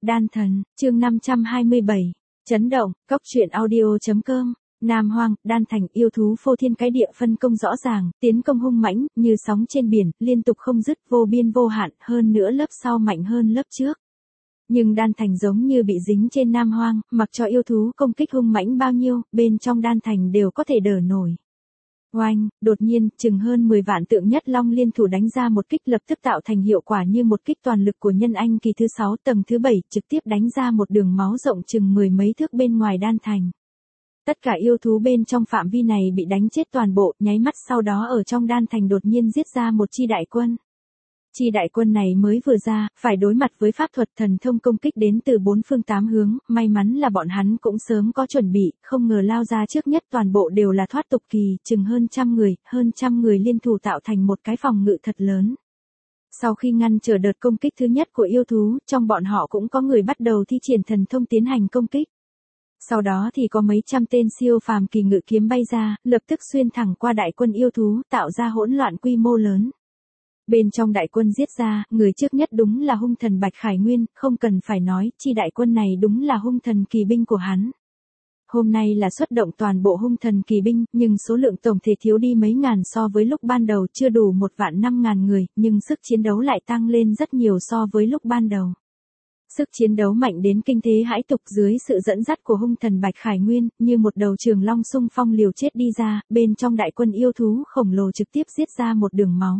Đan thần, chương 527. Chấn động, cốc truyện audio.com. Nam Hoang, Đan thành, yêu thú phô thiên cái địa phân công rõ ràng, tiến công hung mãnh, như sóng trên biển, liên tục không dứt, vô biên vô hạn, hơn nữa lớp sau mạnh hơn lớp trước. Nhưng Đan thành giống như bị dính trên Nam Hoang, mặc cho yêu thú công kích hung mãnh bao nhiêu, bên trong Đan thành đều có thể đỡ nổi. Oanh, đột nhiên, chừng hơn 10 vạn tượng nhất long liên thủ đánh ra một kích, lập tức tạo thành hiệu quả như một kích toàn lực của nhân anh kỳ thứ 6 tầng thứ 7, trực tiếp đánh ra một đường máu rộng chừng 10 mấy thước bên ngoài Đan thành. Tất cả yêu thú bên trong phạm vi này bị đánh chết toàn bộ, nháy mắt sau đó ở trong Đan thành đột nhiên giết ra một chi đại quân. Chi đại quân này mới vừa ra, phải đối mặt với pháp thuật thần thông công kích đến từ 4 phương 8 hướng, may mắn là bọn hắn cũng sớm có chuẩn bị, không ngờ lao ra trước nhất toàn bộ đều là thoát tục kỳ, chừng hơn trăm người liên thủ tạo thành một cái phòng ngự thật lớn. Sau khi ngăn trở đợt công kích thứ nhất của yêu thú, trong bọn họ cũng có người bắt đầu thi triển thần thông tiến hành công kích. Sau đó thì có mấy trăm tên siêu phàm kỳ ngự kiếm bay ra, lập tức xuyên thẳng qua đại quân yêu thú, tạo ra hỗn loạn quy mô lớn. Bên trong đại quân giết ra, người trước nhất đúng là hung thần Bạch Khải Nguyên, không cần phải nói, chi đại quân này đúng là hung thần kỳ binh của hắn. Hôm nay là xuất động toàn bộ hung thần kỳ binh, nhưng số lượng tổng thể thiếu đi mấy ngàn so với lúc ban đầu, chưa đủ 1.500.000 người, nhưng sức chiến đấu lại tăng lên rất nhiều so với lúc ban đầu. Sức chiến đấu mạnh đến kinh thế hãi tục, dưới sự dẫn dắt của hung thần Bạch Khải Nguyên, như một đầu trường long xung phong liều chết đi ra, bên trong đại quân yêu thú khổng lồ trực tiếp giết ra một đường máu.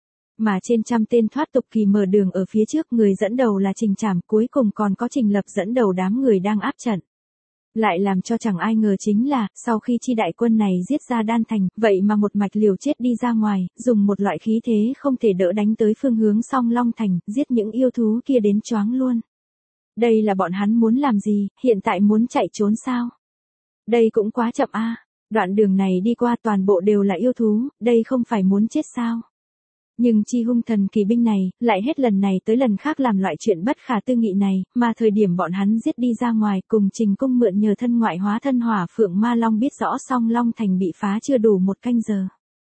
Mà trên trăm tên thoát tục kỳ mở đường ở phía trước, người dẫn đầu là Trình Trảm, cuối cùng còn có Trình Lập dẫn đầu đám người đang áp trận. Lại làm cho chẳng ai ngờ chính là, sau khi chi đại quân này giết ra Đan thành, vậy mà một mạch liều chết đi ra ngoài, dùng một loại khí thế không thể đỡ đánh tới phương hướng Song Long thành, giết những yêu thú kia đến choáng luôn. Đây là bọn hắn muốn làm gì, hiện tại muốn chạy trốn sao? Đây cũng quá chậm a. Đoạn đường này đi qua toàn bộ đều là yêu thú, đây không phải muốn chết sao? Nhưng chi hung thần kỳ binh này, lại hết lần này tới lần khác làm loại chuyện bất khả tư nghị này, mà thời điểm bọn hắn giết đi ra ngoài cùng Trình Cung mượn nhờ thân ngoại hóa thân Hỏa Phượng Ma Long biết rõ Song Long thành bị phá chưa đủ 1 canh giờ.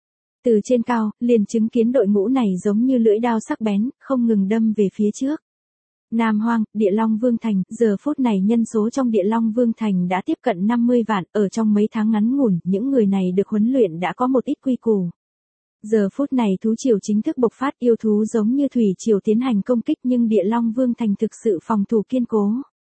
Từ trên cao, liền chứng kiến đội ngũ này giống như lưỡi dao sắc bén, không ngừng đâm về phía trước. Nam Hoang, Địa Long Vương Thành, giờ phút này nhân số trong Địa Long Vương Thành đã tiếp cận 50 vạn, ở trong mấy tháng ngắn ngủn, những người này được huấn luyện đã có một ít quy củ. Giờ phút này thú triều chính thức bộc phát, yêu thú giống như thủy triều tiến hành công kích, nhưng Địa Long Vương Thành thực sự phòng thủ kiên cố.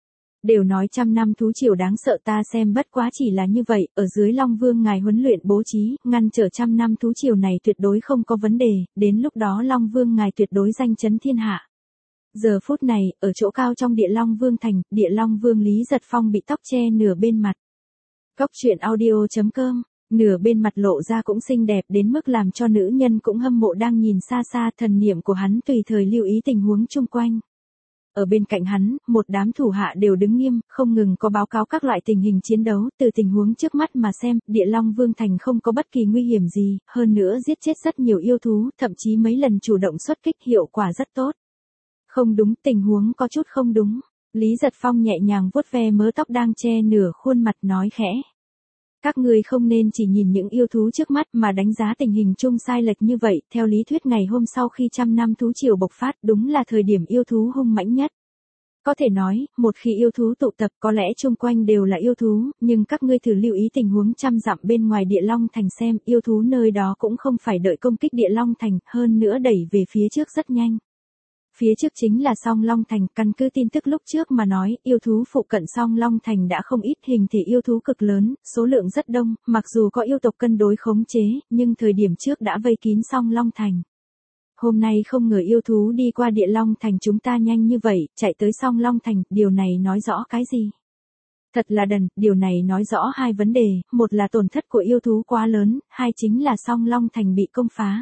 Đều nói 100 năm thú triều đáng sợ, ta xem bất quá chỉ là như vậy, ở dưới Long Vương ngài huấn luyện bố trí, ngăn trở 100 năm thú triều này tuyệt đối không có vấn đề, đến lúc đó Long Vương ngài tuyệt đối danh chấn thiên hạ. Giờ phút này, ở chỗ cao trong Địa Long Vương Thành, Địa Long Vương Lý Giật Phong bị tóc che nửa bên mặt. Cốc truyện audio.com. Nửa bên mặt lộ ra cũng xinh đẹp đến mức làm cho nữ nhân cũng hâm mộ, đang nhìn xa xa, thần niệm của hắn tùy thời lưu ý tình huống chung quanh. Ở bên cạnh hắn, một đám thủ hạ đều đứng nghiêm, không ngừng có báo cáo các loại tình hình chiến đấu, từ tình huống trước mắt mà xem, Địa Long Vương Thành không có bất kỳ nguy hiểm gì, hơn nữa giết chết rất nhiều yêu thú, thậm chí mấy lần chủ động xuất kích, hiệu quả rất tốt. Không đúng, tình huống có chút không đúng. Lý Giật Phong nhẹ nhàng vuốt ve mớ tóc đang che nửa khuôn mặt, nói khẽ. Các ngươi không nên chỉ nhìn những yêu thú trước mắt mà đánh giá tình hình chung sai lệch như vậy, theo lý thuyết ngày hôm sau khi 100 năm thú triều bộc phát, đúng là thời điểm yêu thú hung mãnh nhất. Có thể nói, một khi yêu thú tụ tập có lẽ chung quanh đều là yêu thú, nhưng các ngươi thử lưu ý tình huống 100 dặm bên ngoài Địa Long thành xem, yêu thú nơi đó cũng không phải đợi công kích Địa Long thành, hơn nữa đẩy về phía trước rất nhanh. Phía trước chính là Song Long Thành, căn cứ tin tức lúc trước mà nói, yêu thú phụ cận Song Long Thành đã không ít, hình thể yêu thú cực lớn, số lượng rất đông, mặc dù có yêu tộc cân đối khống chế, nhưng thời điểm trước đã vây kín Song Long Thành. Hôm nay không ngờ yêu thú đi qua Địa Long Thành chúng ta nhanh như vậy, chạy tới Song Long Thành, điều này nói rõ cái gì? Thật là đần, điều này nói rõ hai vấn đề, một là tổn thất của yêu thú quá lớn, hai chính là Song Long Thành bị công phá.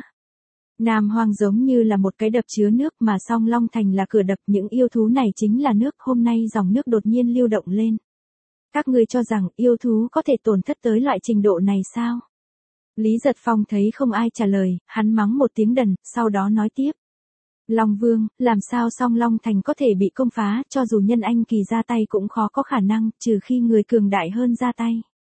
Nam Hoang giống như là một cái đập chứa nước mà Song Long Thành là cửa đập, những yêu thú này chính là nước, hôm nay dòng nước đột nhiên lưu động lên. Các ngươi cho rằng yêu thú có thể tổn thất tới loại trình độ này sao? Lý Giật Phong thấy không ai trả lời, hắn mắng một tiếng đần, sau đó nói tiếp. Long Vương, làm sao Song Long Thành có thể bị công phá, cho dù nhân anh kỳ ra tay cũng khó có khả năng, trừ khi người cường đại hơn ra tay.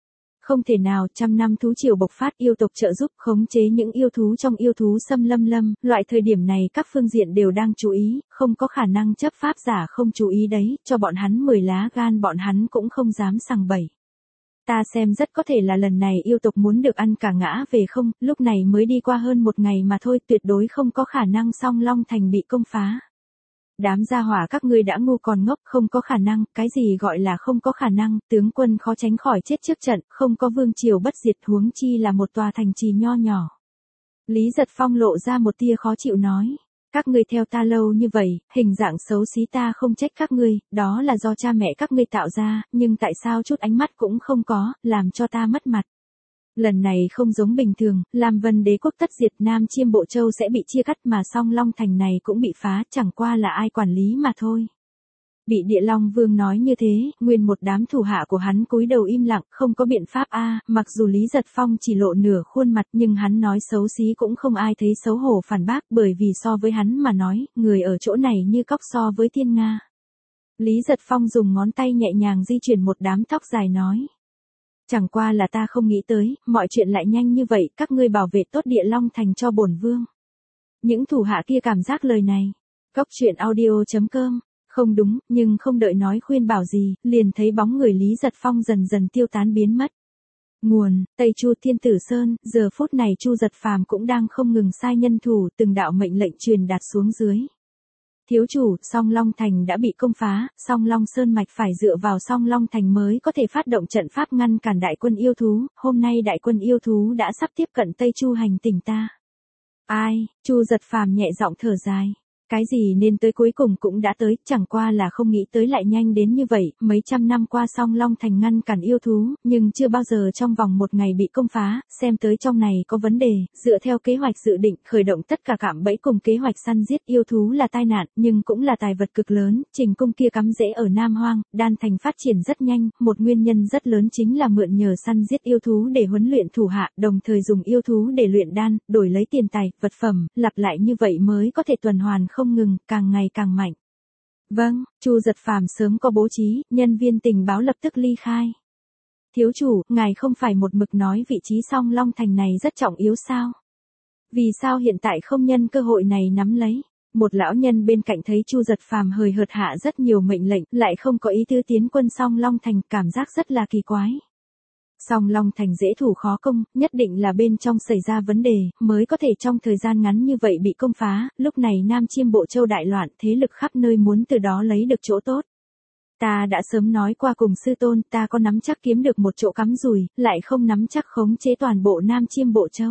Không thể nào, trăm năm thú triều bộc phát, yêu tộc trợ giúp khống chế những yêu thú trong yêu thú xâm lâm, loại thời điểm này các phương diện đều đang chú ý, không có khả năng chấp pháp giả không chú ý đấy, cho bọn hắn 10 lá gan bọn hắn cũng không dám sằng bậy. Ta xem rất có thể là lần này yêu tộc muốn được ăn cả ngã về không, lúc này mới đi qua hơn một ngày mà thôi, tuyệt đối không có khả năng Song Long Thành bị công phá. Đám gia hỏa các ngươi đã ngu còn ngốc, không có khả năng, cái gì gọi là không có khả năng, tướng quân khó tránh khỏi chết trước trận, không có vương triều bất diệt, huống chi là một tòa thành trì nho nhỏ. Lý Giật Phong lộ ra một tia khó chịu nói, các ngươi theo ta lâu như vậy, hình dạng xấu xí ta không trách các ngươi, đó là do cha mẹ các ngươi tạo ra, nhưng tại sao chút ánh mắt cũng không có, làm cho ta mất mặt. Lần này không giống bình thường, Lam Vân Đế quốc tất diệt, Nam Chiêm Bộ Châu sẽ bị chia cắt mà Song Long Thành này cũng bị phá, chẳng qua là ai quản lý mà thôi. Bị Địa Long Vương nói như thế, nguyên một đám thủ hạ của hắn cúi đầu im lặng, không có biện pháp mặc dù Lý Giật Phong chỉ lộ nửa khuôn mặt nhưng hắn nói xấu xí cũng không ai thấy xấu hổ phản bác, bởi vì so với hắn mà nói, người ở chỗ này như cóc so với thiên nga. Lý Giật Phong dùng ngón tay nhẹ nhàng di chuyển một đám tóc dài nói. Chẳng qua là ta không nghĩ tới, mọi chuyện lại nhanh như vậy, các ngươi bảo vệ tốt Địa Long Thành cho bổn vương. Những thủ hạ kia cảm giác lời này. Cóc truyện audio.com. Không đúng, nhưng không đợi nói khuyên bảo gì, liền thấy bóng người Lý Giật Phong dần dần tiêu tán biến mất. Nguồn, Tây Chu Thiên Tử Sơn, giờ phút này Chu Giật Phàm cũng đang không ngừng sai nhân thủ, từng đạo mệnh lệnh truyền đạt xuống dưới. Thiếu chủ, Song Long Thành đã bị công phá, Song Long Sơn Mạch phải dựa vào Song Long Thành mới có thể phát động trận pháp ngăn cản đại quân yêu thú, hôm nay đại quân yêu thú đã sắp tiếp cận Tây Chu hành tỉnh ta. Ai, Chu Giật Phàm nhẹ giọng thở dài. Cái gì nên tới cuối cùng cũng đã tới, chẳng qua là không nghĩ tới lại nhanh đến như vậy, mấy trăm năm qua Song Long Thành ngăn cản yêu thú, nhưng chưa bao giờ trong vòng một ngày bị công phá, xem tới trong này có vấn đề, dựa theo kế hoạch dự định, khởi động tất cả cạm bẫy cùng kế hoạch săn giết yêu thú là tai nạn, nhưng cũng là tài vật cực lớn, Trình Cung kia cắm rễ ở Nam Hoang, Đan Thành phát triển rất nhanh, một nguyên nhân rất lớn chính là mượn nhờ săn giết yêu thú để huấn luyện thủ hạ, đồng thời dùng yêu thú để luyện đan, đổi lấy tiền tài, vật phẩm, lặp lại như vậy mới có thể tuần hoàn không ngừng, càng ngày càng mạnh. Vâng, Chu Giật Phàm sớm có bố trí, nhân viên tình báo lập tức ly khai. Thiếu chủ, ngài không phải một mực nói vị trí Song Long Thành này rất trọng yếu sao? Vì sao hiện tại không nhân cơ hội này nắm lấy? Một lão nhân bên cạnh thấy Chu Giật Phàm hời hợt hạ rất nhiều mệnh lệnh, lại không có ý tư tiến quân Song Long Thành, cảm giác rất là kỳ quái. Song Long Thành dễ thủ khó công, nhất định là bên trong xảy ra vấn đề, mới có thể trong thời gian ngắn như vậy bị công phá, lúc này Nam Chiêm Bộ Châu đại loạn, thế lực khắp nơi muốn từ đó lấy được chỗ tốt. Ta đã sớm nói qua cùng sư tôn, ta có nắm chắc kiếm được một chỗ cắm rùi, lại không nắm chắc khống chế toàn bộ Nam Chiêm Bộ Châu.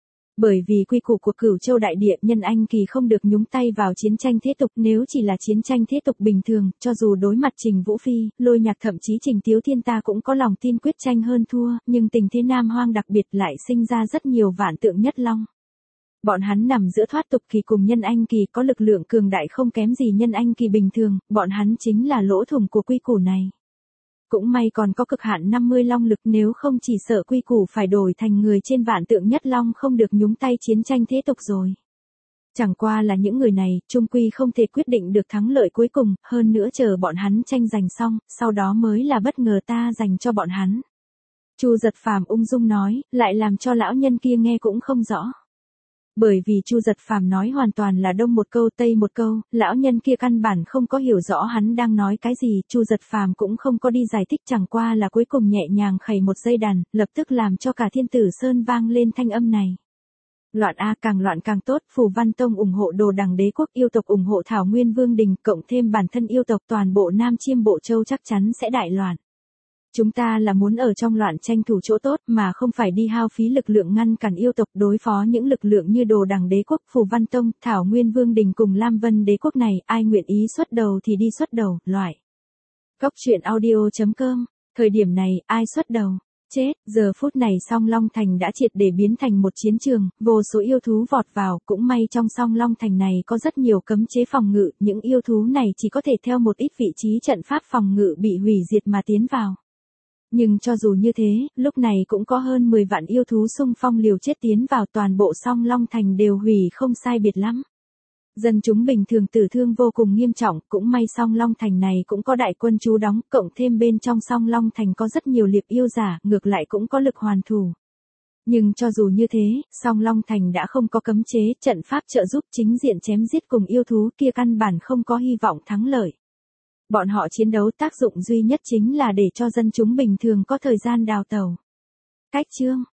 Bởi vì quy củ của Cửu Châu đại địa, nhân anh kỳ không được nhúng tay vào chiến tranh thế tục, nếu chỉ là chiến tranh thế tục bình thường, cho dù đối mặt Trình Vũ Phi, Lôi Nhạc thậm chí Trình Tiếu Thiên ta cũng có lòng tin quyết tranh hơn thua, nhưng tình thế Nam Hoang đặc biệt lại sinh ra rất nhiều vạn tượng nhất long. Bọn hắn nằm giữa thoát tục kỳ cùng nhân anh kỳ, có lực lượng cường đại không kém gì nhân anh kỳ bình thường, bọn hắn chính là lỗ thủng của quy củ này. Cũng may còn có cực hạn 50 long lực, nếu không chỉ sợ quy củ phải đổi thành người trên vạn tượng nhất long không được nhúng tay chiến tranh thế tục rồi. Chẳng qua là những người này, chung quy không thể quyết định được thắng lợi cuối cùng, hơn nữa chờ bọn hắn tranh giành xong, sau đó mới là bất ngờ ta dành cho bọn hắn. Chu Giật Phàm ung dung nói, lại làm cho lão nhân kia nghe cũng không rõ. Bởi vì Chu Giật Phàm nói hoàn toàn là đông một câu tây một câu, lão nhân kia căn bản không có hiểu rõ hắn đang nói cái gì, Chu Giật Phàm cũng không có đi giải thích, chẳng qua là cuối cùng nhẹ nhàng khẩy một dây đàn, lập tức làm cho cả Thiên Tử Sơn vang lên thanh âm này. Loạn càng loạn càng tốt, Phù Văn Tông ủng hộ Đồ Đằng Đế quốc, yêu tộc ủng hộ Thảo Nguyên Vương Đình, cộng thêm bản thân yêu tộc, toàn bộ Nam Chiêm Bộ Châu chắc chắn sẽ đại loạn. Chúng ta là muốn ở trong loạn tranh thủ chỗ tốt mà không phải đi hao phí lực lượng ngăn cản yêu tộc, đối phó những lực lượng như Đồ Đằng Đế quốc, Phù Văn Tông, Thảo Nguyên Vương Đình cùng Lam Vân Đế quốc này, ai nguyện ý xuất đầu thì đi xuất đầu, loại. Cóc truyện audio.com, thời điểm này, ai xuất đầu? Chết, giờ phút này Song Long Thành đã triệt để biến thành một chiến trường, vô số yêu thú vọt vào, cũng may trong Song Long Thành này có rất nhiều cấm chế phòng ngự, những yêu thú này chỉ có thể theo một ít vị trí trận pháp phòng ngự bị hủy diệt mà tiến vào. Nhưng cho dù như thế, lúc này cũng có hơn 10 vạn yêu thú xung phong liều chết tiến vào, toàn bộ Song Long Thành đều hủy không sai biệt lắm. Dân chúng bình thường tử thương vô cùng nghiêm trọng, cũng may Song Long Thành này cũng có đại quân trú đóng, cộng thêm bên trong Song Long Thành có rất nhiều liệp yêu giả, ngược lại cũng có lực hoàn thủ. Nhưng cho dù như thế, Song Long Thành đã không có cấm chế, trận pháp trợ giúp chính diện chém giết cùng yêu thú kia căn bản không có hy vọng thắng lợi. Bọn họ chiến đấu tác dụng duy nhất chính là để cho dân chúng bình thường có thời gian đào tẩu. Cách chương